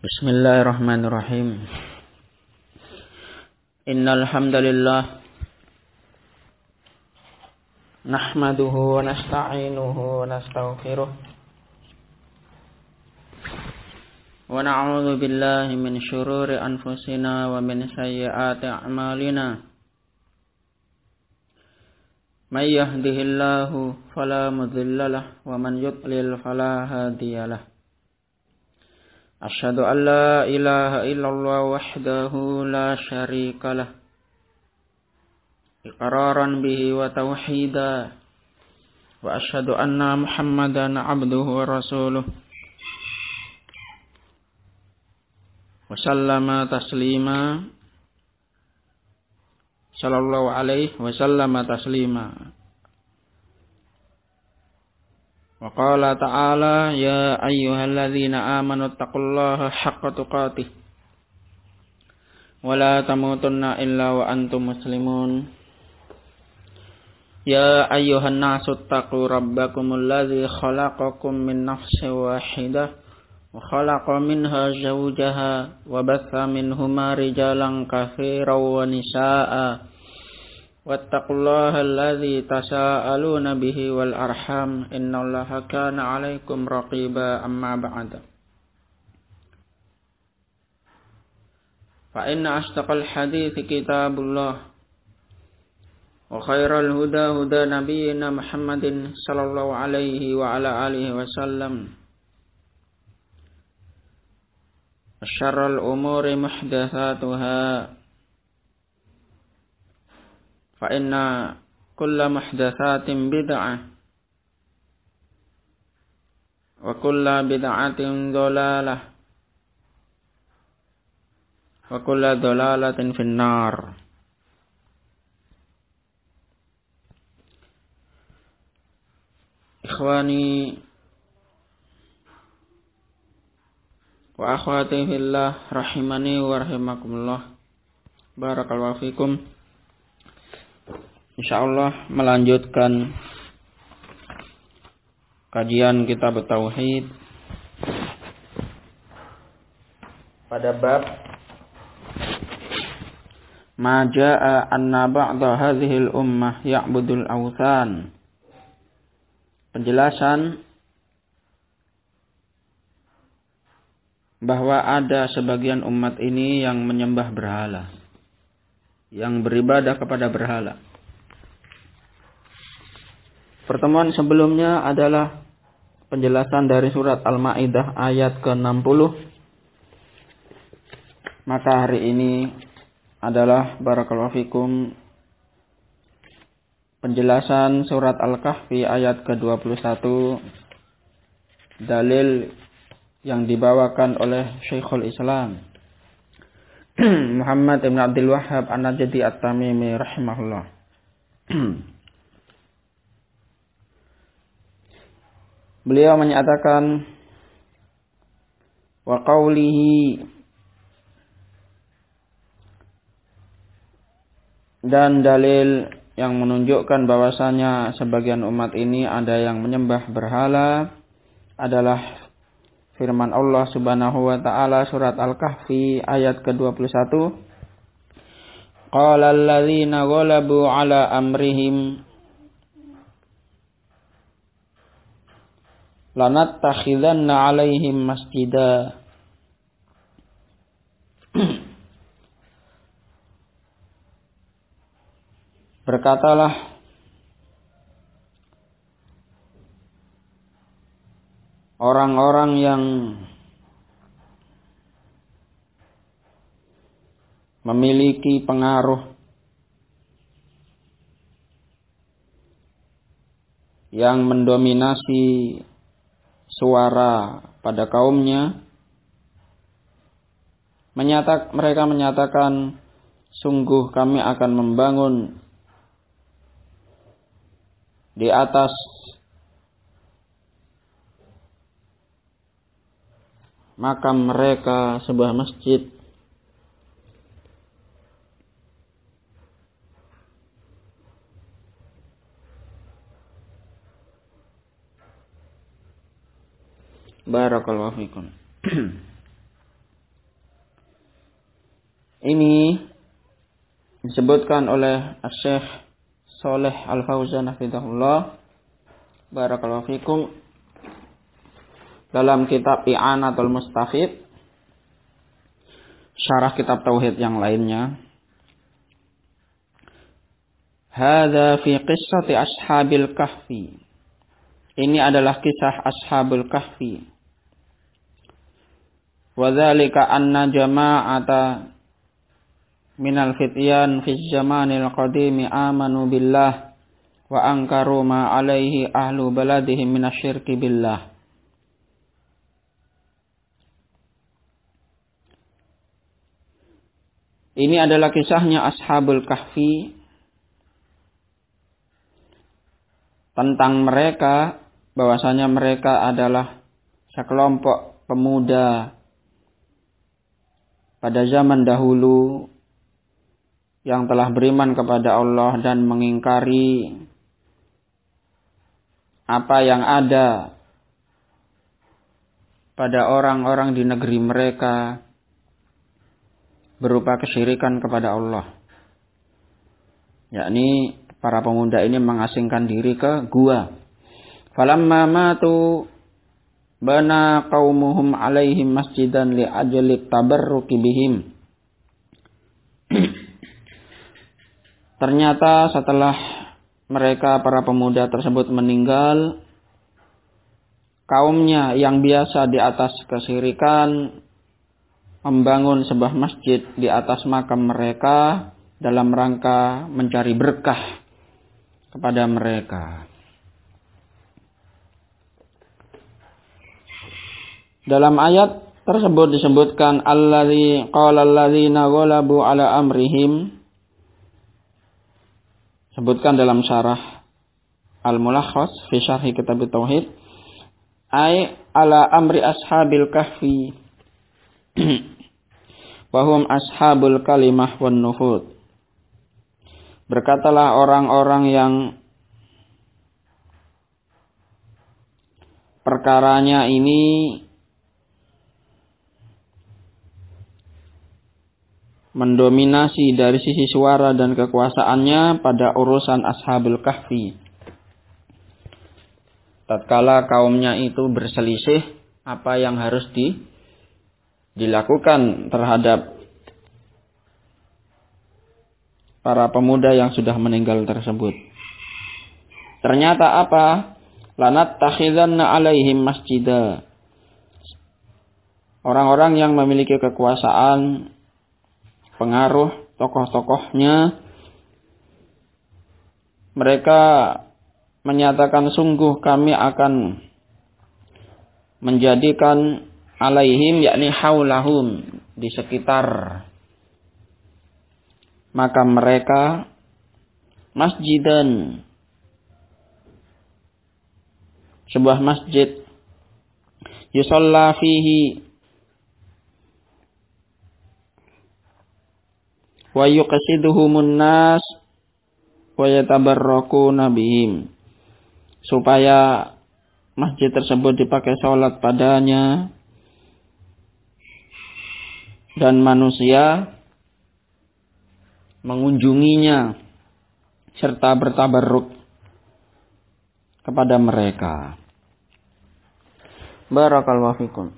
Bismillahirrahmanirrahim. Innal hamdalillah nahmaduhu wa nasta'inuhu wa nastaghfiruh wa na'udzu billahi min syururi anfusina wa min sayyiati a'malina. May yahdihillahu fala mudilla lahu wa man yudlil fala hadiyalah. Asyhadu an la ilaha illallah wahdahu la syarika lah iqraran bihi wa tauhida wa asyhadu anna Muhammadan abduhu wa rasuluh wa sallama taslima sallallahu alaihi wa sallama taslima. Wa qala ta'ala ya ayyuhalladzina amanu taqullaha haqqa tuqatih wa la tamutunna illa wa antum muslimun. Ya ayyuhan nasu taqu rabbakumul ladzi khalaqakum min nafsin wahidah wa khalaqa minha zawjaha wa batha minhuma rijalan katsiran wa nisaa'a wattaqullaha alladzi tasaaluna bihi wal arham innallaha kana 'alaikum raqiba. Amma ba'd. Fa inna asdaqal hadithi kitabullah wa khairal huda huda nabiyyina Muhammadin sallallahu alaihi wa ala alihi wasallam. Wa syarrul umuri muhdatsatuha fa inna kulla muhdatsatin bid'ah wa kulla bid'atin dhalalah wa kulla dhalalatin finnar. Ikhwani wa akhwati fillah rahimani wa rahimakumullah. Barakallahu fikum. Insyaallah melanjutkan kajian kitab tauhid pada bab ma jaa anna ba'da hadhil ummah ya'budul awthan. Penjelasan bahwa ada sebagian umat ini yang menyembah berhala, yang beribadah kepada berhala. Pertemuan sebelumnya adalah penjelasan dari surat Al-Maidah ayat ke-60. Maka hari ini adalah barakallahu fikum penjelasan surat Al-Kahfi ayat ke-21, dalil yang dibawakan oleh Syekhul Islam Muhammad ibn Abdul Wahhab An-Najdi At-Tamimi rahimahullah. Beliau menyatakan wa qawlihi, dan dalil yang menunjukkan bahwasanya sebagian umat ini ada yang menyembah berhala adalah firman Allah Subhanahu wa taala surat Al-Kahfi ayat ke-21. Qala alladzina ghalabu ala amrihim lanattakhidanna 'alaihim masjida. Berkatalah orang-orang yang memiliki pengaruh, yang mendominasi suara pada kaumnya, mereka menyatakan, sungguh kami akan membangun di atas makam mereka sebuah masjid. Barakallahu fikum. Ini disebutkan oleh Syekh Shalih Al-Fauzan hafizahullah barakallahu fikum dalam kitab I'anatul Mustafid, syarah kitab tauhid yang lainnya. Hadza fi qissati ashabil kahfi. Ini adalah kisah ashabul kahfi. Wa dzalika anna jama'ata minal fityan fi zamanil qadimi amanu billah wa ankaru ma alaihi ahlu baladihim minasyirki billah. Ini adalah kisahnya ashabul kahfi, tentang mereka bahwasanya mereka adalah sekelompok pemuda pada zaman dahulu yang telah beriman kepada Allah dan mengingkari apa yang ada pada orang-orang di negeri mereka berupa kesyirikan kepada Allah. Yakni para pemuda ini mengasingkan diri ke gua. Falamma matu bana qaumuhum alaihim masjidan li ajli tabarruki bihim. Ternyata setelah mereka para pemuda tersebut meninggal, kaumnya yang biasa di atas kesyirikan membangun sebuah masjid di atas makam mereka dalam rangka mencari berkah kepada mereka. Dalam ayat tersebut disebutkan allazi qala allazina ghalabu ala amrihim. Sebutkan dalam syarah Al-Mulakhas fi syarhi kitab tauhid ay ala amri ashabil kahfi wa hum ashabul kalimah wan nufud. Berkatalah orang-orang yang perkaranya ini mendominasi dari sisi suara dan kekuasaannya pada urusan ashabul kahfi. Tatkala kaumnya itu berselisih apa yang harus dilakukan terhadap para pemuda yang sudah meninggal tersebut. Ternyata apa? Lanat takhidzanna alaihim masjida. Orang-orang yang memiliki kekuasaan, pengaruh, tokoh-tokohnya, mereka menyatakan sungguh kami akan menjadikan alaihim yakni haulahum di sekitar makam mereka masjidan, sebuah masjid, yusalla fihi wa yuqsiduhumun nas wa yatabarrakuna bihim, supaya masjid tersebut dipakai salat padanya dan manusia mengunjunginya serta bertabarruk kepada mereka. Barakallahu fikum.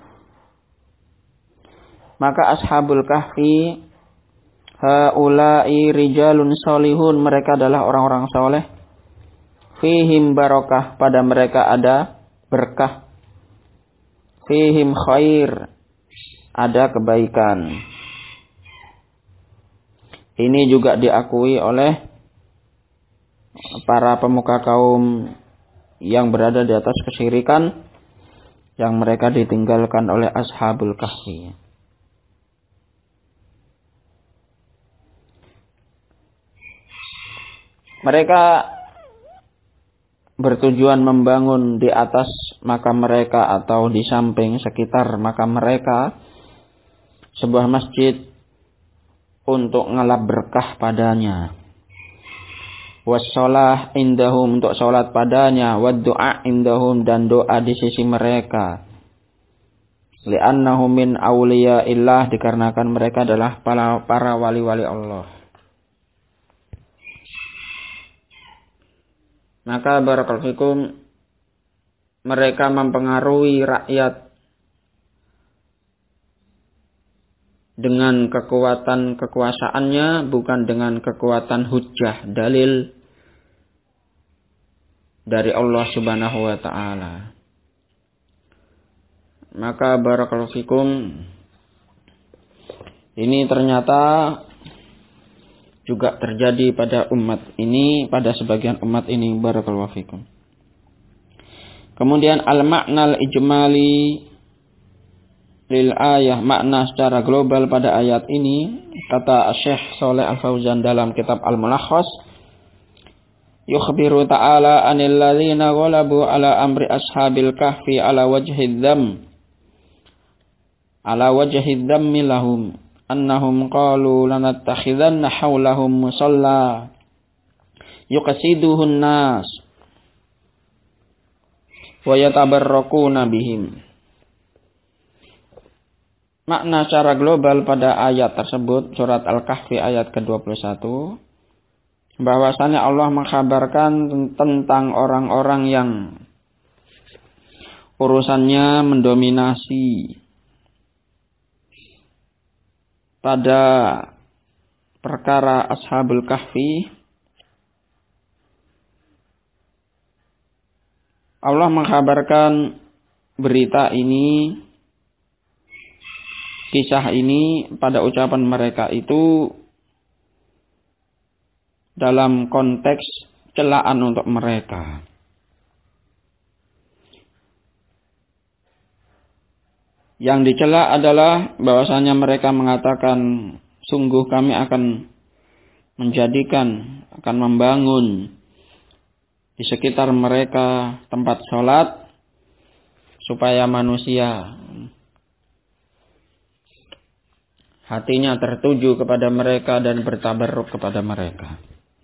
Maka ashabul kahfi haula'i rijalun salihun, mereka adalah orang-orang soleh. Fihim barokah, pada mereka ada berkah. Fihim khair, ada kebaikan. Ini juga diakui oleh para pemuka kaum yang berada di atas kesyirikan yang mereka ditinggalkan oleh ashabul kahfi. Mereka bertujuan membangun di atas makam mereka atau di samping sekitar makam mereka sebuah masjid untuk ngelap berkah padanya. Wassalah indahum, untuk sholat padanya. Waddu'a indahum, dan doa di sisi mereka. li'annahum min awliyaillah, dikarenakan mereka adalah para wali-wali Allah. Maka barakallahu fikum, mereka mempengaruhi rakyat dengan kekuatan kekuasaannya, bukan dengan kekuatan hujjah, dalil dari Allah Subhanahu wa ta'ala. Maka barakallahu fikum, ini ternyata juga terjadi pada umat ini, pada sebagian umat ini, barakallahu fikum. Kemudian al-ma'nal ijmali lil ayah, makna secara global pada ayat ini, kata Syekh Shalih Al-Fauzan dalam kitab Al-Mulakhas, yukhbiru ta'ala anil ladzina ghalabu ala amri ashabil kahfi ala wajhid dhammi lahum annahum qalu lanattakhidanna hawlahum musalla yuqasiduhun nas wa yatabarrakuna bihim. Makna secara global pada ayat tersebut, surat Al-Kahfi ayat ke-21, bahwasanya Allah mengkhabarkan tentang orang-orang yang urusannya mendominasi pada perkara Ashabul Kahfi. Allah mengkhabarkan berita ini, kisah ini pada ucapan mereka itu dalam konteks celaan untuk mereka. Yang dicela adalah bahwasanya mereka mengatakan, sungguh kami akan membangun di sekitar mereka tempat sholat supaya manusia hatinya tertuju kepada mereka dan bertabarruk kepada mereka.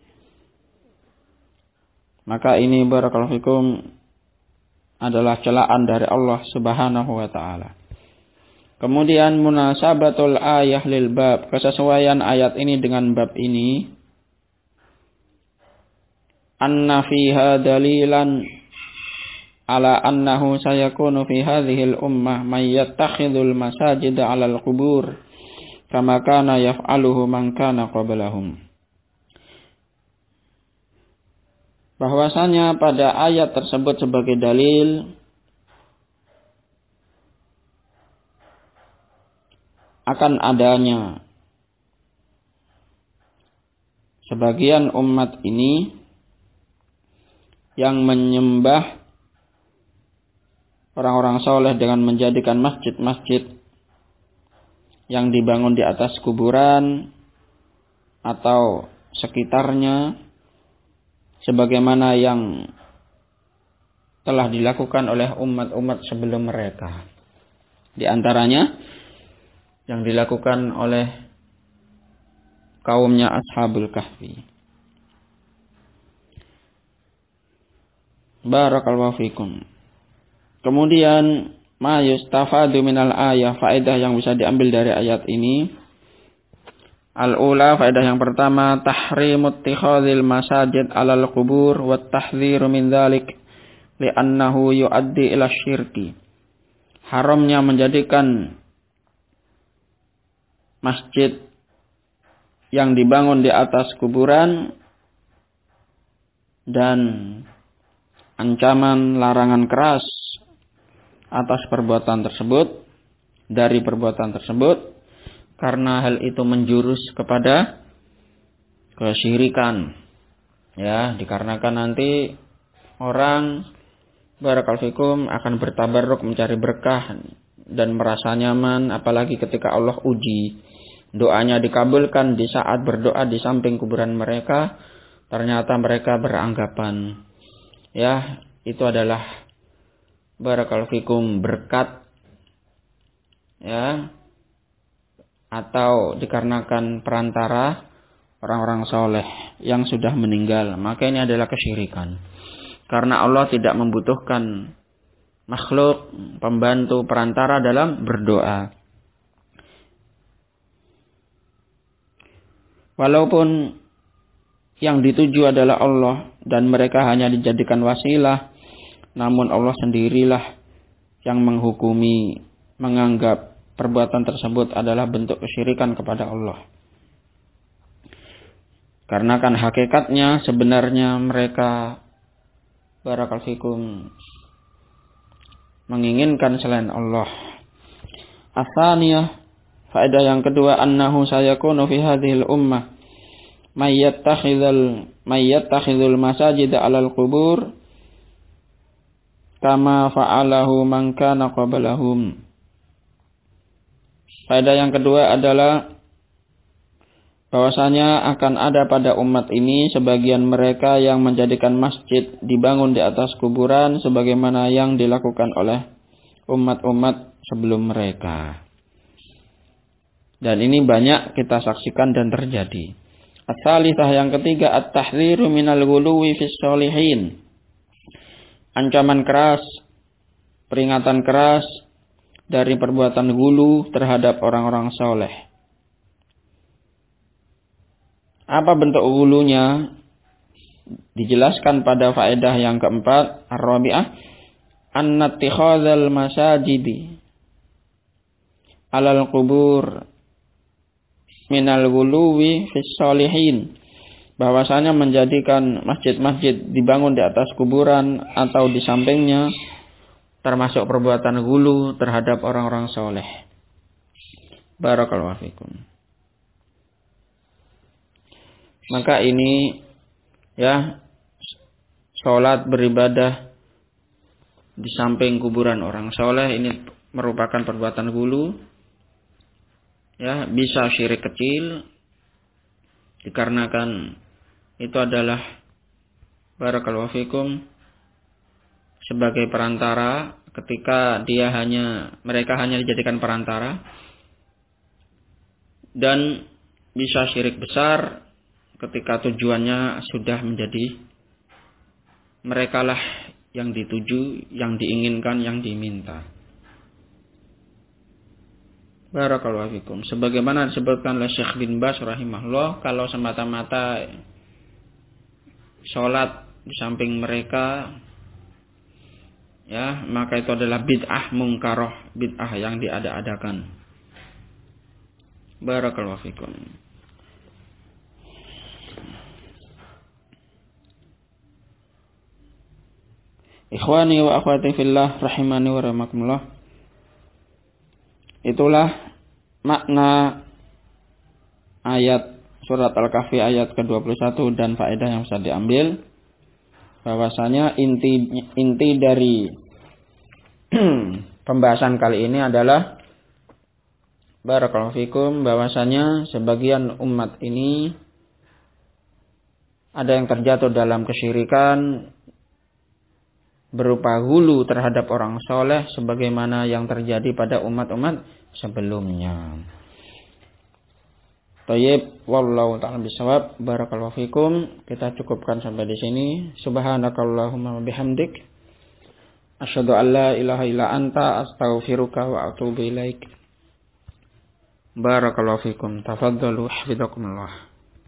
Maka ini barakallahu fikum adalah celaan dari Allah Subhanahu wa ta'ala. Kemudian munasabatul ayah lil bab, kesesuaian ayat ini dengan bab ini. Anna fiha dalilan ala annahu sayakunu fi hadhil ummah man yattakhidul masajid 'alal qubur kama kana yaf'aluhu man kana qablahum. Bahwasanya pada ayat tersebut sebagai dalil akan adanya sebagian umat ini yang menyembah orang-orang soleh dengan menjadikan masjid-masjid yang dibangun di atas kuburan atau sekitarnya, sebagaimana yang telah dilakukan oleh umat-umat sebelum mereka. Di antaranya yang dilakukan oleh kaumnya Ashabul Kahfi. Barakallahu fikum. Kemudian ma yustafadu minal ayah, faedah yang bisa diambil dari ayat ini. Al-ula, faedah yang pertama, tahrimut ittikhadzil masajid 'alal qubur wa tahdhiru min dzalik li'annahu yuaddi ila syirki. Haramnya menjadikan masjid yang dibangun di atas kuburan, dan ancaman larangan keras atas perbuatan tersebut, dari perbuatan tersebut, karena hal itu menjurus kepada kesyirikan. Ya, dikarenakan nanti orang barakallahu fikum akan bertabarruk mencari berkah dan merasa nyaman, apalagi ketika Allah uji doanya dikabulkan di saat berdoa di samping kuburan mereka, ternyata mereka beranggapan ya itu adalah barakallahu fikum berkat, ya, atau dikarenakan perantara orang-orang soleh yang sudah meninggal. Maka ini adalah kesyirikan, karena Allah tidak membutuhkan makhluk, pembantu, perantara dalam berdoa. Walaupun yang dituju adalah Allah dan mereka hanya dijadikan wasilah, namun Allah sendirilah yang menghukumi, menganggap perbuatan tersebut adalah bentuk kesyirikan kepada Allah. Karena kan hakikatnya sebenarnya mereka barakallahu fikum menginginkan selain Allah. Atsaniyah, faedah yang kedua, annahu sayakunu fi hadhil ummah may yattakhidhul masajid 'alal qubur kama fa'alahu man kana qablahum. Faedah yang kedua adalah bahwasanya akan ada pada umat ini sebagian mereka yang menjadikan masjid dibangun di atas kuburan sebagaimana yang dilakukan oleh umat-umat sebelum mereka. Dan ini banyak kita saksikan dan terjadi. As-salisah, yang ketiga, at-tahdziru minal ghuluwi fis sholihin. Ancaman keras, peringatan keras dari perbuatan ghulu terhadap orang-orang soleh. Apa bentuk ghulunya? Dijelaskan pada faedah yang keempat, ar-rabi'ah, anna ittikhadzal masajidi 'alal qubur minal ghuluwi fis sholihin. Bahwasanya menjadikan masjid-masjid dibangun di atas kuburan atau di sampingnya termasuk perbuatan ghulu terhadap orang-orang soleh. Barakallahu fikum. Maka ini ya, sholat beribadah di samping kuburan orang soleh ini merupakan perbuatan ghulu. Ya, bisa syirik kecil dikarenakan itu adalah barakallahu fikum sebagai perantara ketika mereka hanya dijadikan perantara, dan bisa syirik besar ketika tujuannya sudah menjadi merekalah yang dituju, yang diinginkan, yang diminta. Barakallahu fikum. Sebagaimana disebutkan oleh Syekh bin Baz rahimahullah, kalau semata-mata sholat di samping mereka, ya, maka itu adalah bid'ah mungkaroh, bid'ah yang diada-adakan. Barakallahu fikum. Ikhwani wa akhwati fillah rahimani wa rahimakumullah. Itulah makna ayat surat Al-Kahfi ayat ke-21 dan faedah yang bisa diambil. Bahwasanya inti dari pembahasan kali ini adalah barakallahu fikum, bahwasanya sebagian umat ini ada yang terjatuh dalam kesyirikan berupa hulu terhadap orang soleh sebagaimana yang terjadi pada umat-umat sebelumnya. Thayyib, wallahu ta'ala bisawab. Barakallahu fikum. Kita cukupkan sampai di sini. Subhanakallahumma wa bihamdik, asyhadu an la ilaha illa anta, astaghfiruka wa atubu ilaik. Barakallahu fikum. Tafadhalu, hafizakumullah.